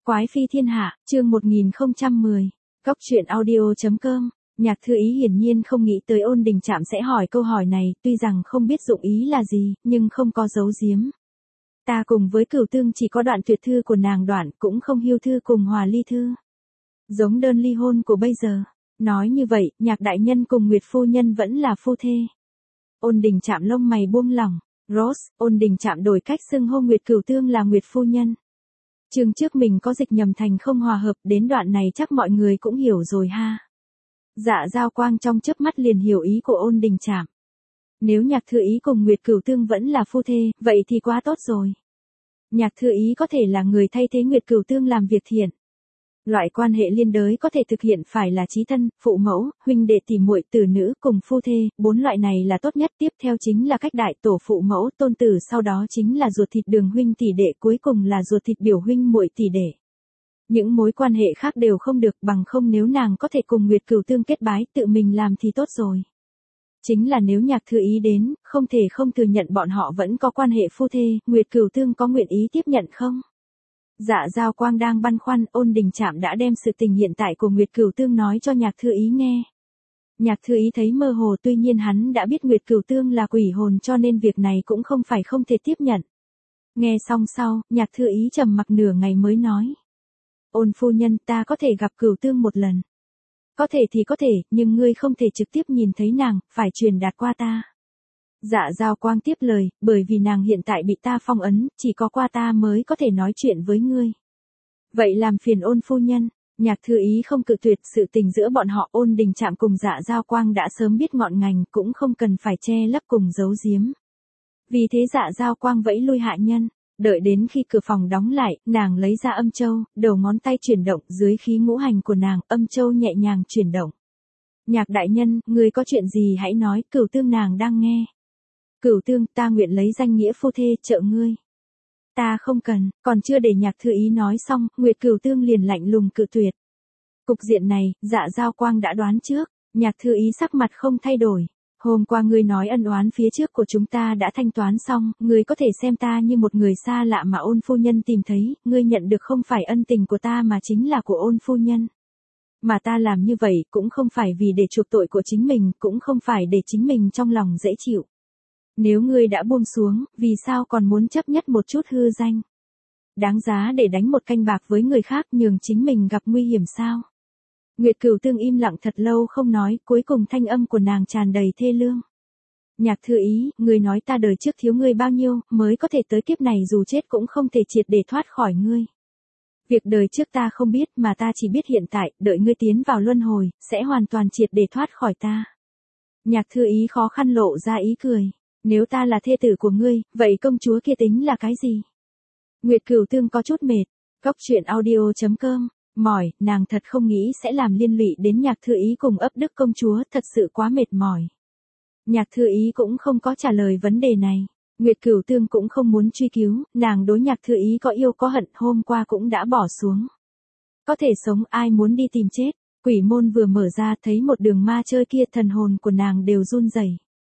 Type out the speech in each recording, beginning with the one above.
Quái phi thiên hạ, chương 1010. Cóc truyện audio.com. Nhạc Thư Ý hiển nhiên không nghĩ tới Ôn Đình Trạm sẽ hỏi câu hỏi này, tuy rằng không biết dụng ý là gì, nhưng không có giấu giếm. Ta cùng với Cửu Tương chỉ có đoạn tuyệt thư của nàng đoạn, cũng không hiêu thư cùng hòa ly thư. Giống đơn ly hôn của bây giờ. Nói như vậy, Nhạc đại nhân cùng Nguyệt phu nhân vẫn là phu thê. Ôn Đình Trạm lông mày buông lỏng. Rose, Ôn Đình Trạm đổi cách xưng hô Nguyệt Cửu Tương là Nguyệt phu nhân. Chương trước mình có dịch nhầm thành không hòa hợp, đến đoạn này chắc mọi người cũng hiểu rồi ha. Dạ Giao Quang trong chớp mắt liền hiểu ý của Ôn Đình Trạm. Nếu Nhạc Thư Ý cùng Nguyệt Cửu Tương vẫn là phu thê, vậy thì quá tốt rồi. Nhạc Thư Ý có thể là người thay thế Nguyệt Cửu Tương làm việc thiện. Loại quan hệ liên đới có thể thực hiện phải là chí thân, phụ mẫu, huynh đệ tỷ muội, tử nữ cùng phu thê, 4 loại này là tốt nhất, tiếp theo chính là cách đại tổ phụ mẫu, tôn tử, sau đó chính là ruột thịt đường huynh tỷ đệ, cuối cùng là ruột thịt biểu huynh muội tỷ đệ. Những mối quan hệ khác đều không được, bằng không nếu nàng có thể cùng Nguyệt Cửu Tương kết bái, tự mình làm thì tốt rồi. Chính là nếu Nhạc Thư Ý đến, không thể không thừa nhận bọn họ vẫn có quan hệ phu thê, Nguyệt Cửu Tương có nguyện ý tiếp nhận không? Dạ Giao Quang đang băn khoăn, Ôn Đình Trạm đã đem sự tình hiện tại của Nguyệt Cửu Tương nói cho Nhạc Thư Ý nghe. Nhạc Thư Ý thấy mơ hồ, tuy nhiên hắn đã biết Nguyệt Cửu Tương là quỷ hồn cho nên việc này cũng không phải không thể tiếp nhận. Nghe xong sau, Nhạc Thư Ý trầm mặc nửa ngày mới nói. Ôn phu nhân, ta có thể gặp Cửu Tương một lần. Có thể thì có thể, nhưng ngươi không thể trực tiếp nhìn thấy nàng, phải truyền đạt qua ta. Dạ Giao Quang tiếp lời, bởi vì nàng hiện tại bị ta phong ấn, chỉ có qua ta mới có thể nói chuyện với ngươi. Vậy làm phiền Ôn phu nhân. Nhạc Thư Ý không cự tuyệt, sự tình giữa bọn họ. Ôn Đình Trạm cùng Dạ Giao Quang đã sớm biết ngọn ngành, cũng không cần phải che lấp cùng giấu giếm. Vì thế Dạ Giao Quang vẫy lui hạ nhân. Đợi đến khi cửa phòng đóng lại, nàng lấy ra âm châu, đầu ngón tay chuyển động, dưới khí ngũ hành của nàng, âm châu nhẹ nhàng chuyển động. Nhạc đại nhân, ngươi có chuyện gì hãy nói, Cửu Tương nàng đang nghe. Cửu Tương, ta nguyện lấy danh nghĩa phu thê trợ ngươi. Ta không cần, còn chưa để Nhạc Thư Ý nói xong, Nguyệt Cửu Tương liền lạnh lùng cự tuyệt. Cục diện này, Dạ Giao Quang đã đoán trước, Nhạc Thư Ý sắc mặt không thay đổi. Hôm qua ngươi nói ân oán phía trước của chúng ta đã thanh toán xong, ngươi có thể xem ta như một người xa lạ mà Ôn phu nhân tìm thấy, ngươi nhận được không phải ân tình của ta mà chính là của Ôn phu nhân. Mà ta làm như vậy cũng không phải vì để chuộc tội của chính mình, cũng không phải để chính mình trong lòng dễ chịu. Nếu ngươi đã buông xuống, vì sao còn muốn chấp nhất một chút hư danh? Đáng giá để đánh một canh bạc với người khác nhường chính mình gặp nguy hiểm sao? Nguyệt Cửu Tương im lặng thật lâu không nói, cuối cùng thanh âm của nàng tràn đầy thê lương. Nhạc Thư Ý, ngươi nói ta đời trước thiếu ngươi bao nhiêu, mới có thể tới kiếp này dù chết cũng không thể triệt để thoát khỏi ngươi. Việc đời trước ta không biết mà ta chỉ biết hiện tại, đợi ngươi tiến vào luân hồi, sẽ hoàn toàn triệt để thoát khỏi ta. Nhạc Thư Ý khó khăn lộ ra ý cười. Nếu ta là thê tử của ngươi, vậy công chúa kia tính là cái gì? Nguyệt Cửu Tương có chút mệt. Cóc truyện audio.com. Mỏi, nàng thật không nghĩ sẽ làm liên lụy đến Nhạc Thư Ý cùng ấp đức công chúa, thật sự quá mệt mỏi. Nhạc Thư Ý cũng không có trả lời vấn đề này. Nguyệt Cửu Tương cũng không muốn truy cứu, nàng đối Nhạc Thư Ý có yêu có hận, hôm qua cũng đã bỏ xuống. Có thể sống, ai muốn đi tìm chết. Quỷ môn vừa mở ra thấy một đường ma chơi kia, thần hồn của nàng đều run rẩy.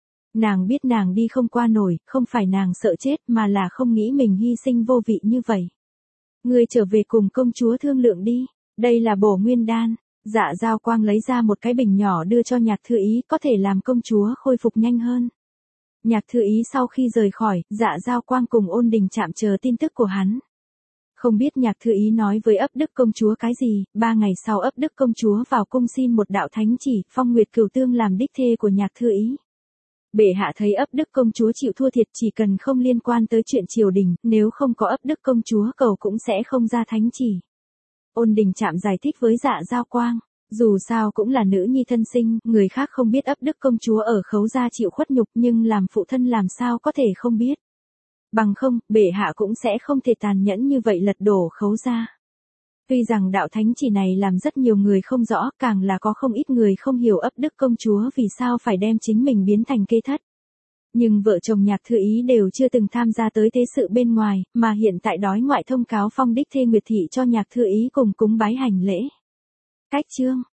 Nàng biết nàng đi không qua nổi, không phải nàng sợ chết mà là không nghĩ mình hy sinh vô vị như vậy. Ngươi trở về cùng công chúa thương lượng đi, đây là bổ nguyên đan. Dạ Giao Quang lấy ra một cái bình nhỏ đưa cho Nhạc Thư Ý, có thể làm công chúa khôi phục nhanh hơn. Nhạc Thư Ý sau khi rời khỏi, Dạ Giao Quang cùng Ôn Đình Trạm chờ tin tức của hắn. Không biết Nhạc Thư Ý nói với ấp đức công chúa cái gì, 3 ngày sau ấp đức công chúa vào cung xin một đạo thánh chỉ, phong Nguyệt Cửu Tương làm đích thê của Nhạc Thư Ý. Bệ hạ thấy ấp đức công chúa chịu thua thiệt, chỉ cần không liên quan tới chuyện triều đình, nếu không có ấp đức công chúa cầu cũng sẽ không ra thánh chỉ. Ôn Đình Trạm giải thích với Dạ Giao Quang, dù sao cũng là nữ nhi thân sinh, người khác không biết ấp đức công chúa ở Khấu gia chịu khuất nhục, nhưng làm phụ thân làm sao có thể không biết. Bằng không, bệ hạ cũng sẽ không thể tàn nhẫn như vậy lật đổ Khấu gia. Tuy rằng đạo thánh chỉ này làm rất nhiều người không rõ, càng là có không ít người không hiểu ấp đức công chúa vì sao phải đem chính mình biến thành kê thất. Nhưng vợ chồng Nhạc Thư Ý đều chưa từng tham gia tới thế sự bên ngoài, mà hiện tại đói ngoại thông cáo phong đích thê Nguyệt thị cho Nhạc Thư Ý cùng cúng bái hành lễ. Cách chương